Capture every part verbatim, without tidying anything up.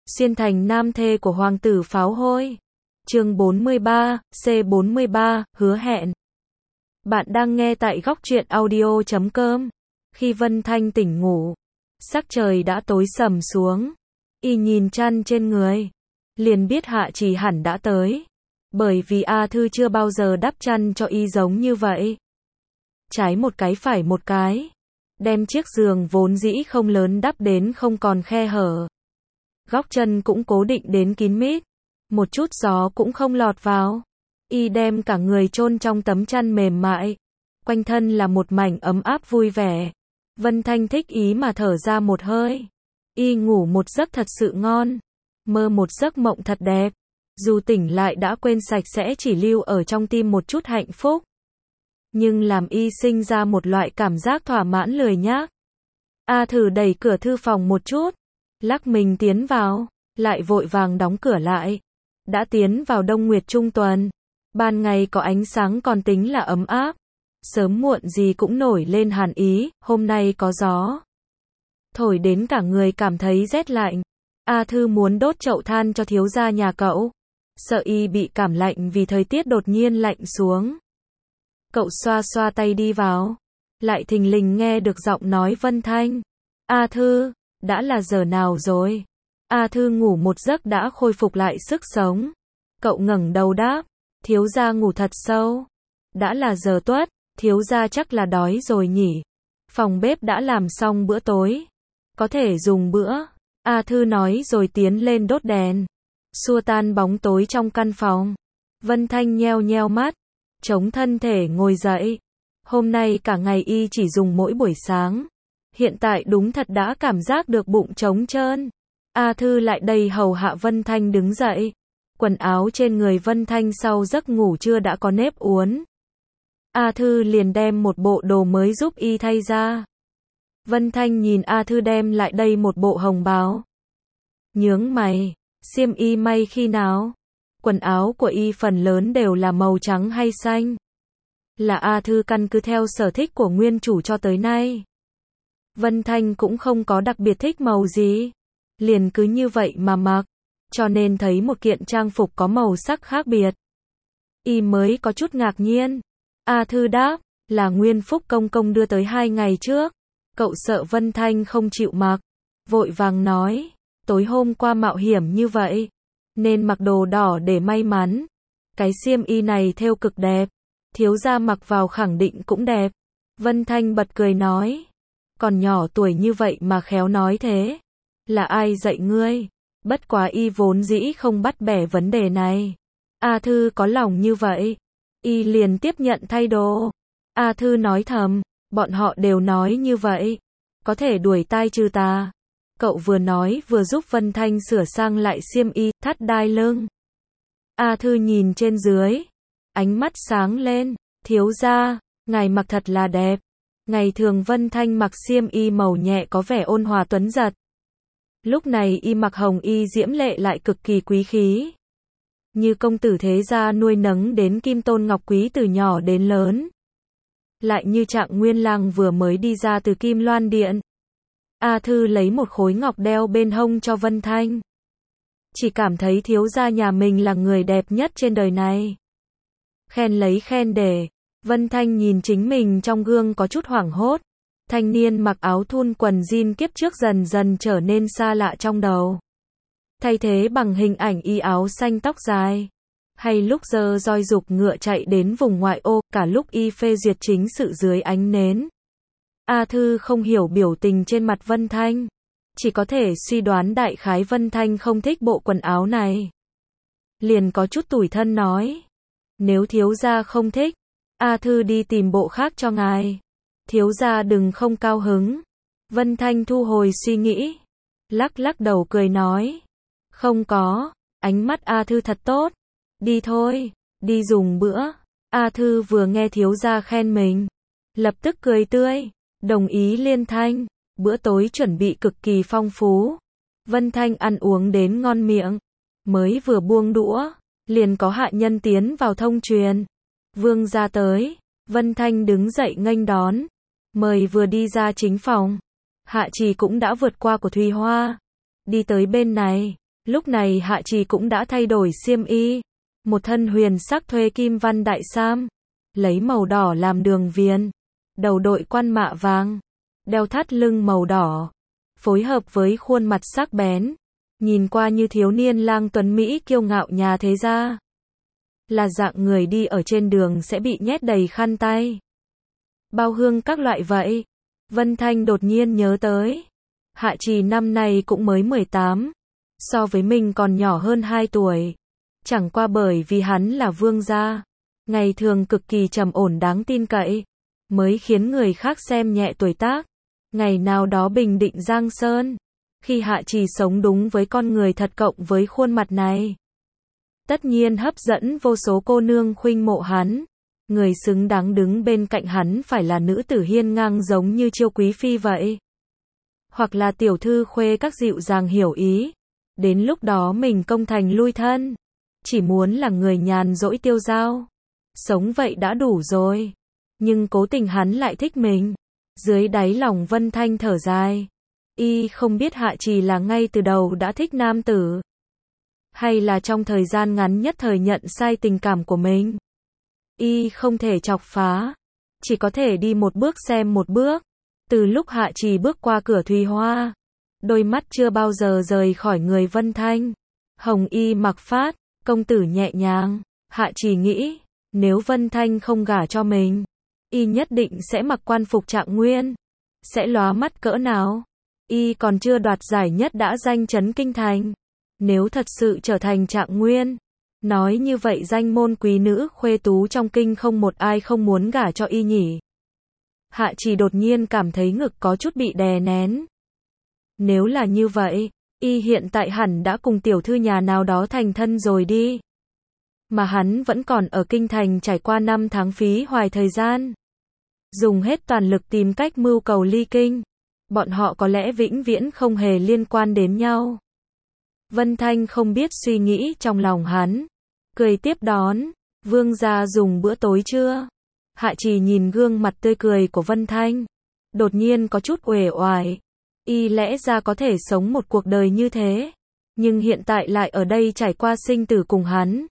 Xuyên thành nam thê của hoàng tử pháo hôi. Chương bốn mươi ba, C bốn mươi ba, hứa hẹn. Bạn đang nghe tại góc truyện audio chấm com. Khi Vân Thanh tỉnh ngủ, sắc trời đã tối sầm xuống. Y nhìn chăn trên người, liền biết Hạ Trì hẳn đã tới. Bởi vì A Thư chưa bao giờ đắp chăn cho Y giống như vậy. Trái một cái phải một cái. Đem chiếc giường vốn dĩ không lớn đắp đến không còn khe hở. Góc chân cũng cố định đến kín mít. Một chút gió cũng không lọt vào. Y đem cả người chôn trong tấm chăn mềm mại. Quanh thân là một mảnh ấm áp vui vẻ. Vân Thanh thích ý mà thở ra một hơi. Y ngủ một giấc thật sự ngon. Mơ một giấc mộng thật đẹp. Dù tỉnh lại đã quên sạch sẽ chỉ lưu ở trong tim một chút hạnh phúc. Nhưng làm Y sinh ra một loại cảm giác thỏa mãn lười nhác. A Thử đẩy cửa thư phòng một chút. Lắc mình tiến vào. Lại vội vàng đóng cửa lại. Đã tiến vào Đông Nguyệt Trung Tuần. Ban ngày có ánh sáng còn tính là ấm áp. Sớm muộn gì cũng nổi lên hàn ý. Hôm nay có gió. Thổi đến cả người cảm thấy rét lạnh. A Thư muốn đốt chậu than cho thiếu gia nhà cậu. Sợ Y bị cảm lạnh vì thời tiết đột nhiên lạnh xuống. Cậu xoa xoa tay đi vào. Lại thình lình nghe được giọng nói Vân Thanh. A Thư, đã là giờ nào rồi? A Thư ngủ một giấc đã khôi phục lại sức sống. Cậu ngẩng đầu đáp. Thiếu gia ngủ thật sâu. Đã là giờ tuất, thiếu gia chắc là đói rồi nhỉ. Phòng bếp đã làm xong bữa tối. Có thể dùng bữa. A Thư nói rồi tiến lên đốt đèn. Xua tan bóng tối trong căn phòng. Vân Thanh nheo nheo mắt. Chống thân thể ngồi dậy. Hôm nay cả ngày Y chỉ dùng mỗi buổi sáng. Hiện tại đúng thật đã cảm giác được bụng trống trơn. A Thư lại đây hầu hạ Vân Thanh đứng dậy. Quần áo trên người Vân Thanh sau giấc ngủ trưa đã có nếp uốn. A Thư liền đem một bộ đồ mới giúp Y thay ra. Vân Thanh nhìn A Thư đem lại đây một bộ hồng bào. Nhướng mày, xiêm y may khi nào? Quần áo của Y phần lớn đều là màu trắng hay xanh. Là A Thư căn cứ theo sở thích của nguyên chủ cho tới nay. Vân Thanh cũng không có đặc biệt thích màu gì. Liền cứ như vậy mà mặc. Cho nên thấy một kiện trang phục có màu sắc khác biệt. Y mới có chút ngạc nhiên. A Thư đáp, là Nguyên Phúc công công đưa tới hai ngày trước. Cậu sợ Vân Thanh không chịu mặc. Vội vàng nói, tối hôm qua mạo hiểm như vậy. Nên mặc đồ đỏ để may mắn. Cái xiêm y này thêu cực đẹp. Thiếu gia mặc vào khẳng định cũng đẹp. Vân Thanh bật cười nói. Còn nhỏ tuổi như vậy mà khéo nói thế. Là ai dạy ngươi? Bất quá Y vốn dĩ không bắt bẻ vấn đề này. A Thư có lòng như vậy. Y liền tiếp nhận thay đồ. A Thư nói thầm. Bọn họ đều nói như vậy. Có thể đuổi tai trừ tà. Cậu vừa nói vừa giúp Vân Thanh sửa sang lại xiêm y, thắt đai lưng. A Thư nhìn trên dưới. Ánh mắt sáng lên. Thiếu gia, ngài mặc thật là đẹp. Ngày thường Vân Thanh mặc xiêm y màu nhẹ có vẻ ôn hòa tuấn giật. Lúc này Y mặc hồng y diễm lệ lại cực kỳ quý khí. Như công tử thế gia nuôi nấng đến kim tôn ngọc quý từ nhỏ đến lớn. Lại như Trạng Nguyên Lang vừa mới đi ra từ Kim Loan Điện. A Thư lấy một khối ngọc đeo bên hông cho Vân Thanh. Chỉ cảm thấy thiếu gia nhà mình là người đẹp nhất trên đời này. Khen lấy khen để. Vân Thanh nhìn chính mình trong gương có chút hoảng hốt. Thanh niên mặc áo thun quần jean kiếp trước dần dần trở nên xa lạ trong đầu. Thay thế bằng hình ảnh Y áo xanh tóc dài. Hay lúc giờ roi dục ngựa chạy đến vùng ngoại ô, cả lúc Y phê duyệt chính sự dưới ánh nến. A Thư không hiểu biểu tình trên mặt Vân Thanh. Chỉ có thể suy đoán đại khái Vân Thanh không thích bộ quần áo này. Liền có chút tủi thân nói. Nếu thiếu gia không thích, A Thư đi tìm bộ khác cho ngài. Thiếu gia đừng không cao hứng. Vân Thanh thu hồi suy nghĩ. Lắc lắc đầu cười nói. Không có, ánh mắt A Thư thật tốt. Đi thôi, đi dùng bữa. A Thư vừa nghe thiếu gia khen mình. Lập tức cười tươi, đồng ý liên thanh. Bữa tối chuẩn bị cực kỳ phong phú. Vân Thanh ăn uống đến ngon miệng. Mới vừa buông đũa, liền có hạ nhân tiến vào thông truyền. Vương gia tới. Vân Thanh đứng dậy nghênh đón. Mời vừa đi ra chính phòng. Hạ Trì cũng đã vượt qua của Thùy Hoa. Đi tới bên này. Lúc này Hạ Trì cũng đã thay đổi xiêm y, một thân huyền sắc thuê kim văn đại sam, lấy màu đỏ làm đường viền, đầu đội quan mạ vàng, đeo thắt lưng màu đỏ, phối hợp với khuôn mặt sắc bén, nhìn qua như thiếu niên lang tuấn Mỹ kiêu ngạo nhà thế gia. Là dạng người đi ở trên đường sẽ bị nhét đầy khăn tay, bao hương các loại vậy. Vân Thanh đột nhiên nhớ tới, Hạ Trì năm nay cũng mới mười tám, so với mình còn nhỏ hơn hai tuổi. Chẳng qua bởi vì hắn là vương gia, ngày thường cực kỳ trầm ổn đáng tin cậy, mới khiến người khác xem nhẹ tuổi tác. Ngày nào đó bình định Giang Sơn, khi Hạ Trì sống đúng với con người thật cộng với khuôn mặt này, tất nhiên hấp dẫn vô số cô nương khuynh mộ hắn. Người xứng đáng đứng bên cạnh hắn phải là nữ tử hiên ngang giống như Chiêu Quý Phi vậy, hoặc là tiểu thư khuê các dịu dàng hiểu ý. Đến lúc đó mình công thành lui thân, chỉ muốn là người nhàn rỗi tiêu dao, sống vậy đã đủ rồi. Nhưng cố tình hắn lại thích mình. Dưới đáy lòng Vân Thanh thở dài. Y không biết Hạ Trì là ngay từ đầu đã thích nam tử, hay là trong thời gian ngắn nhất thời nhận sai tình cảm của mình. Y không thể chọc phá, chỉ có thể đi một bước xem một bước. Từ lúc Hạ Trì bước qua cửa Thùy Hoa, đôi mắt chưa bao giờ rời khỏi người Vân Thanh. Hồng y mặc phát, công tử nhẹ nhàng. Hạ Trì nghĩ, nếu Vân Thanh không gả cho mình, Y nhất định sẽ mặc quan phục Trạng Nguyên, sẽ lóa mắt cỡ nào. Y còn chưa đoạt giải nhất đã danh chấn kinh thành. Nếu thật sự trở thành Trạng Nguyên, nói như vậy danh môn quý nữ khuê tú trong kinh không một ai không muốn gả cho Y nhỉ. Hạ Trì đột nhiên cảm thấy ngực có chút bị đè nén. Nếu là như vậy, Y hiện tại hẳn đã cùng tiểu thư nhà nào đó thành thân rồi đi. Mà hắn vẫn còn ở kinh thành trải qua năm tháng phí hoài thời gian, dùng hết toàn lực tìm cách mưu cầu ly kinh. Bọn họ có lẽ vĩnh viễn không hề liên quan đến nhau. Vân Thanh không biết suy nghĩ trong lòng hắn, cười tiếp đón, vương gia dùng bữa tối chưa? Hạ Trì nhìn gương mặt tươi cười của Vân Thanh, đột nhiên có chút uể oải. Y lẽ ra có thể sống một cuộc đời như thế, nhưng hiện tại lại ở đây trải qua sinh tử cùng hắn.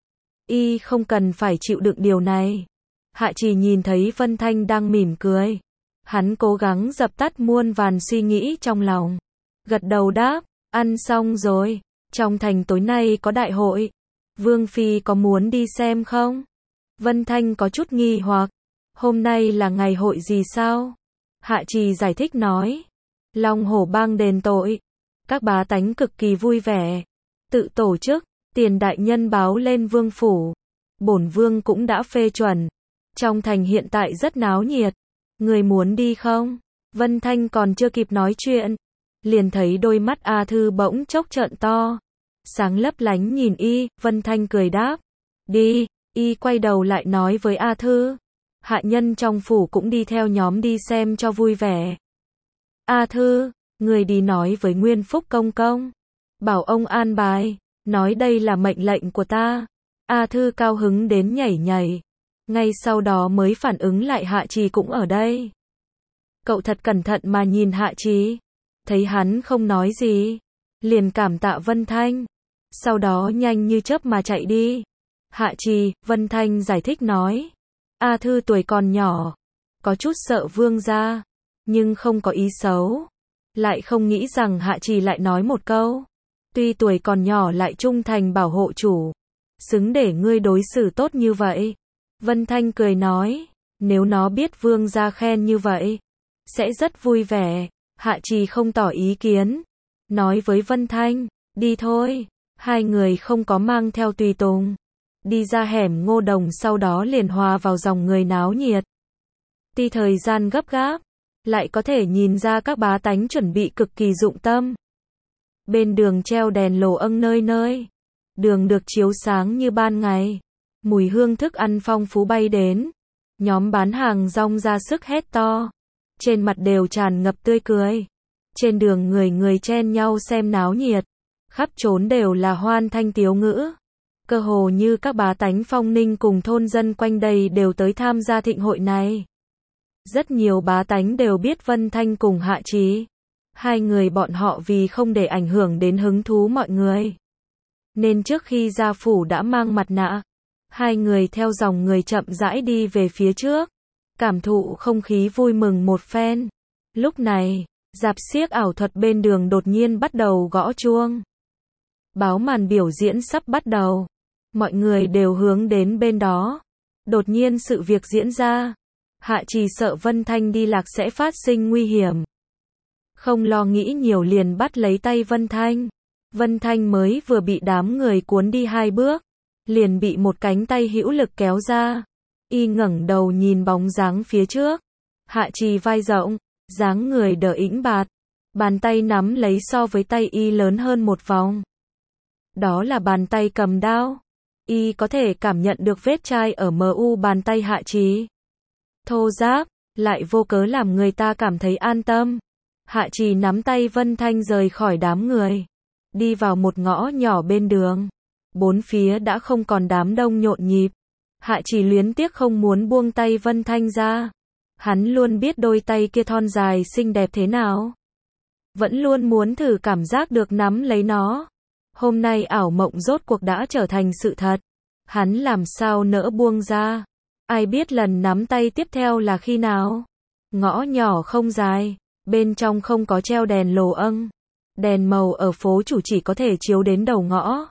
Y không cần phải chịu đựng điều này. Hạ Trì nhìn thấy Vân Thanh đang mỉm cười, hắn cố gắng dập tắt muôn vàn suy nghĩ trong lòng, gật đầu đáp, ăn xong rồi, trong thành tối nay có đại hội, Vương Phi có muốn đi xem không? Vân Thanh có chút nghi hoặc, hôm nay là ngày hội gì sao? Hạ Trì giải thích nói, Long Hổ Bang đền tội, các bá tánh cực kỳ vui vẻ, tự tổ chức, tiền đại nhân báo lên vương phủ, bổn vương cũng đã phê chuẩn, trong thành hiện tại rất náo nhiệt, người muốn đi không? Vân Thanh còn chưa kịp nói chuyện, liền thấy đôi mắt A Thư bỗng chốc trợn to, sáng lấp lánh nhìn Y. Vân Thanh cười đáp, đi. Y quay đầu lại nói với A Thư, hạ nhân trong phủ cũng đi theo nhóm đi xem cho vui vẻ. A Thư, người đi nói với Nguyên Phúc công công, bảo ông an bài, nói đây là mệnh lệnh của ta. A Thư cao hứng đến nhảy nhảy, ngay sau đó mới phản ứng lại Hạ Trì cũng ở đây. Cậu thật cẩn thận mà nhìn Hạ Trì, thấy hắn không nói gì, liền cảm tạ Vân Thanh, sau đó nhanh như chớp mà chạy đi. Hạ Trì, Vân Thanh giải thích nói, A Thư tuổi còn nhỏ, có chút sợ vương gia, nhưng không có ý xấu. Lại không nghĩ rằng Hạ Trì lại nói một câu, tuy tuổi còn nhỏ lại trung thành bảo hộ chủ, xứng để ngươi đối xử tốt như vậy. Vân Thanh cười nói, nếu nó biết vương gia khen như vậy, sẽ rất vui vẻ. Hạ Trì không tỏ ý kiến, nói với Vân Thanh, đi thôi. Hai người không có mang theo tùy tùng, đi ra hẻm Ngô Đồng, sau đó liền hòa vào dòng người náo nhiệt. Tuy thời gian gấp gáp, lại có thể nhìn ra các bá tánh chuẩn bị cực kỳ dụng tâm. Bên đường treo đèn lồ âng nơi nơi, đường được chiếu sáng như ban ngày, mùi hương thức ăn phong phú bay đến, nhóm bán hàng rong ra sức hét to, trên mặt đều tràn ngập tươi cười. Trên đường người người chen nhau xem náo nhiệt, khắp trốn đều là hoan thanh tiếu ngữ, cơ hồ như các bá tánh Phong Ninh cùng thôn dân quanh đây đều tới tham gia thịnh hội này. Rất nhiều bá tánh đều biết Vân Thanh cùng Hạ Trì, Hai người bọn họ vì không để ảnh hưởng đến hứng thú mọi người, nên trước khi ra phủ đã mang mặt nạ. Hai người theo dòng người chậm rãi đi về phía trước, cảm thụ không khí vui mừng một phen. Lúc này, rạp xiếc ảo thuật bên đường đột nhiên bắt đầu gõ chuông. Báo màn biểu diễn sắp bắt đầu. Mọi người đều hướng đến bên đó. Đột nhiên sự việc diễn ra. Hạ Trì sợ Vân Thanh đi lạc sẽ phát sinh nguy hiểm. Không lo nghĩ nhiều liền bắt lấy tay Vân Thanh. Vân Thanh mới vừa bị đám người cuốn đi hai bước, liền bị một cánh tay hữu lực kéo ra. Y ngẩng đầu nhìn bóng dáng phía trước. Hạ Trì vai rộng, dáng người đỡ ĩnh bạt. Bàn tay nắm lấy so với tay Y lớn hơn một vòng. Đó là bàn tay cầm đao. Y có thể cảm nhận được vết chai ở mờ u bàn tay Hạ Trì. Thô ráp, lại vô cớ làm người ta cảm thấy an tâm. Hạ Trì nắm tay Vân Thanh rời khỏi đám người, đi vào một ngõ nhỏ bên đường. Bốn phía đã không còn đám đông nhộn nhịp. Hạ Trì luyến tiếc không muốn buông tay Vân Thanh ra. Hắn luôn biết đôi tay kia thon dài xinh đẹp thế nào. Vẫn luôn muốn thử cảm giác được nắm lấy nó. Hôm nay ảo mộng rốt cuộc đã trở thành sự thật. Hắn làm sao nỡ buông ra. Ai biết lần nắm tay tiếp theo là khi nào. Ngõ nhỏ không dài, bên trong không có treo đèn lồ âng. Đèn màu ở phố chủ chỉ có thể chiếu đến đầu ngõ.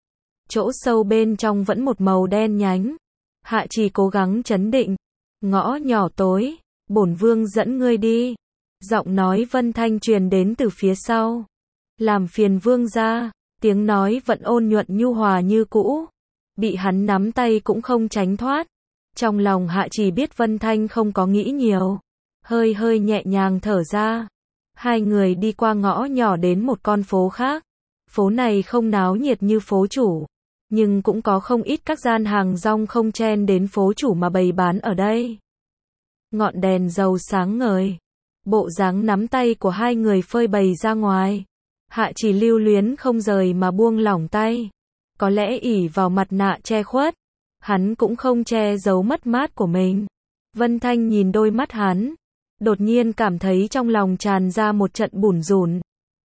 Chỗ sâu bên trong vẫn một màu đen nhánh. Hạ Trì cố gắng trấn định. Ngõ nhỏ tối, bổn vương dẫn ngươi đi. Giọng nói Vân Thanh truyền đến từ phía sau. Làm phiền vương ra. Tiếng nói vẫn ôn nhuận nhu hòa như cũ. Bị hắn nắm tay cũng không tránh thoát. Trong lòng Hạ Trì biết Vân Thanh không có nghĩ nhiều. Hơi hơi nhẹ nhàng thở ra. Hai người đi qua ngõ nhỏ đến một con phố khác. Phố này không náo nhiệt như phố chủ, nhưng cũng có không ít các gian hàng rong không chen đến phố chủ mà bày bán ở đây. Ngọn đèn dầu sáng ngời. Bộ dáng nắm tay của hai người phơi bày ra ngoài. Hạ Trì lưu luyến không rời mà buông lỏng tay. Có lẽ ỷ vào mặt nạ che khuất, hắn cũng không che giấu mất mát của mình. Vân Thanh nhìn đôi mắt hắn, đột nhiên cảm thấy trong lòng tràn ra một trận bủn rủn.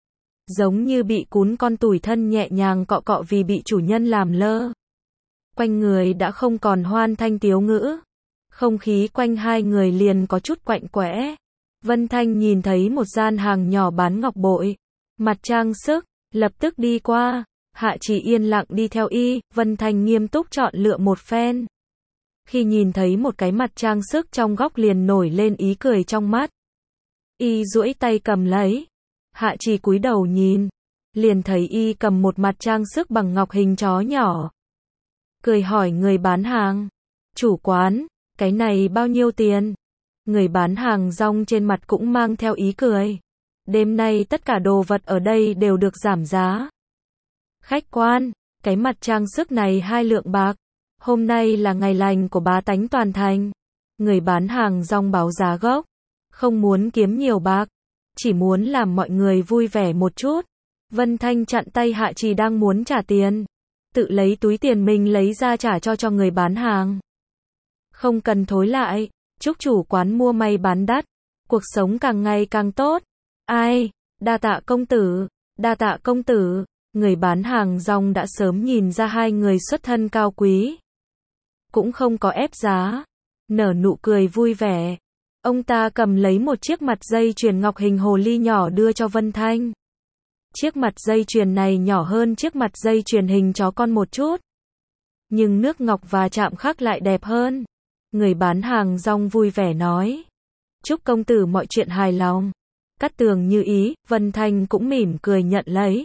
Giống như bị cún con tủi thân nhẹ nhàng cọ cọ vì bị chủ nhân làm lơ. Quanh người đã không còn hoan thanh tiếu ngữ. Không khí quanh hai người liền có chút quạnh quẽ. Vân Thanh nhìn thấy một gian hàng nhỏ bán ngọc bội, mặt trang sức, lập tức đi qua. Hạ Trì yên lặng đi theo Y, Vân Thanh nghiêm túc chọn lựa một phen. Khi nhìn thấy một cái mặt trang sức trong góc liền nổi lên ý cười trong mắt. Y duỗi tay cầm lấy. Hạ Trì cúi đầu nhìn, liền thấy Y cầm một mặt trang sức bằng ngọc hình chó nhỏ. Cười hỏi người bán hàng. Chủ quán, cái này bao nhiêu tiền? Người bán hàng rong trên mặt cũng mang theo ý cười. Đêm nay tất cả đồ vật ở đây đều được giảm giá. Khách quan, cái mặt trang sức này hai lượng bạc. Hôm nay là ngày lành của bá tánh toàn thành. Người bán hàng rong báo giá gốc. Không muốn kiếm nhiều bạc, chỉ muốn làm mọi người vui vẻ một chút. Vân Thanh chặn tay Hạ Trì đang muốn trả tiền. Tự lấy túi tiền mình lấy ra trả cho cho người bán hàng. Không cần thối lại, chúc chủ quán mua may bán đắt. Cuộc sống càng ngày càng tốt. Ai, đa tạ công tử, đa tạ công tử. Người bán hàng rong đã sớm nhìn ra hai người xuất thân cao quý. Cũng không có ép giá. Nở nụ cười vui vẻ. Ông ta cầm lấy một chiếc mặt dây chuyền ngọc hình hồ ly nhỏ đưa cho Vân Thanh. Chiếc mặt dây chuyền này nhỏ hơn chiếc mặt dây chuyền hình chó con một chút. Nhưng nước ngọc và chạm khắc lại đẹp hơn. Người bán hàng rong vui vẻ nói. Chúc công tử mọi chuyện hài lòng. Cát tường như ý, Vân Thanh cũng mỉm cười nhận lấy.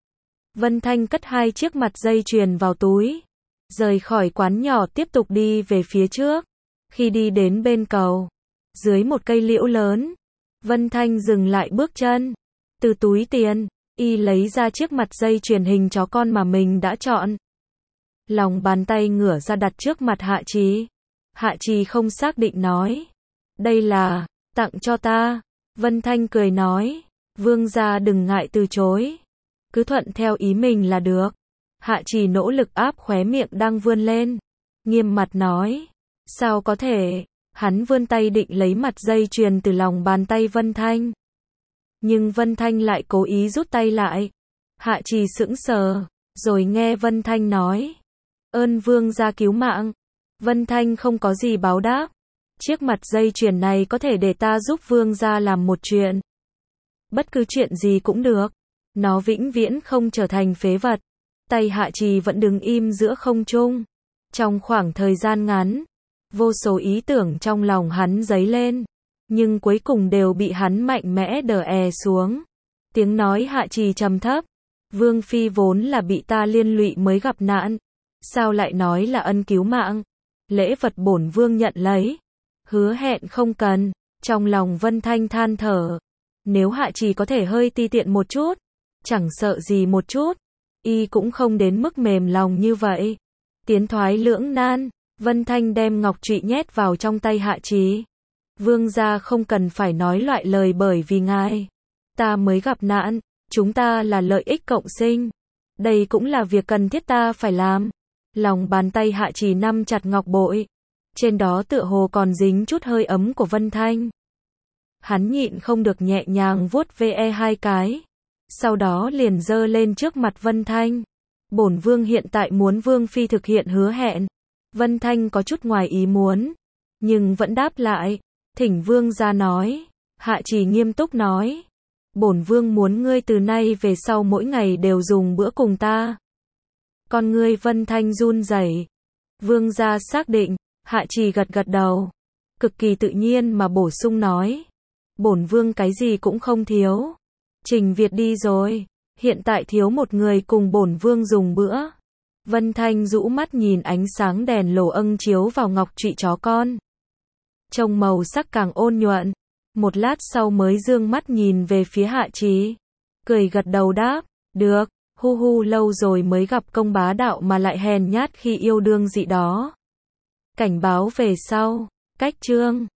Vân Thanh cất hai chiếc mặt dây chuyền vào túi. Rời khỏi quán nhỏ tiếp tục đi về phía trước. Khi đi đến bên cầu, dưới một cây liễu lớn, Vân Thanh dừng lại bước chân. Từ túi tiền, Y lấy ra chiếc mặt dây chuyền hình chó con mà mình đã chọn. Lòng bàn tay ngửa ra đặt trước mặt Hạ Trì. Hạ Trì không xác định nói. Đây là, tặng cho ta. Vân Thanh cười nói. Vương gia đừng ngại từ chối. Cứ thuận theo ý mình là được. Hạ Trì nỗ lực áp khóe miệng đang vươn lên. Nghiêm mặt nói. Sao có thể? Hắn vươn tay định lấy mặt dây chuyền từ lòng bàn tay Vân Thanh. Nhưng Vân Thanh lại cố ý rút tay lại. Hạ Trì sững sờ, rồi nghe Vân Thanh nói. Ơn vương gia cứu mạng. Vân Thanh không có gì báo đáp. Chiếc mặt dây chuyền này có thể để ta giúp vương gia làm một chuyện. Bất cứ chuyện gì cũng được. Nó vĩnh viễn không trở thành phế vật. Tay Hạ Trì vẫn đứng im giữa không trung. Trong khoảng thời gian ngắn, vô số ý tưởng trong lòng hắn dấy lên. Nhưng cuối cùng đều bị hắn mạnh mẽ đè è xuống. Tiếng nói Hạ Trì trầm thấp. Vương phi vốn là bị ta liên lụy mới gặp nạn. Sao lại nói là ân cứu mạng? Lễ vật bổn vương nhận lấy. Hứa hẹn không cần. Trong lòng Vân Thanh than thở. Nếu Hạ Trì có thể hơi ti tiện một chút, chẳng sợ gì một chút, y cũng không đến mức mềm lòng như vậy. Tiến thoái lưỡng nan, Vân Thanh đem ngọc trụy nhét vào trong tay Hạ Trì. Vương gia không cần phải nói loại lời bởi vì ngài. Ta mới gặp nạn, chúng ta là lợi ích cộng sinh. Đây cũng là việc cần thiết ta phải làm. Lòng bàn tay Hạ Trì nắm chặt ngọc bội. Trên đó tựa hồ còn dính chút hơi ấm của Vân Thanh. Hắn nhịn không được nhẹ nhàng vuốt ve hai cái. Sau đó liền giơ lên trước mặt Vân Thanh. Bổn vương hiện tại muốn vương phi thực hiện hứa hẹn. Vân Thanh có chút ngoài ý muốn, nhưng vẫn đáp lại. Thỉnh vương gia nói. Hạ Trì nghiêm túc nói. Bổn vương muốn ngươi từ nay về sau mỗi ngày đều dùng bữa cùng ta. Con ngươi Vân Thanh run rẩy. Vương gia xác định. Hạ Trì gật gật đầu. Cực kỳ tự nhiên mà bổ sung nói. Bổn vương cái gì cũng không thiếu. Trình Việt đi rồi. Hiện tại thiếu một người cùng bổn vương dùng bữa. Vân Thanh rũ mắt nhìn ánh sáng đèn lồ âng chiếu vào ngọc trụy chó con. Trông màu sắc càng ôn nhuận. Một lát sau mới dương mắt nhìn về phía Hạ Trì. Cười gật đầu đáp. Được, hu hu lâu rồi mới gặp công bá đạo mà lại hèn nhát khi yêu đương dị đó. Cảnh báo về sau. Cách chương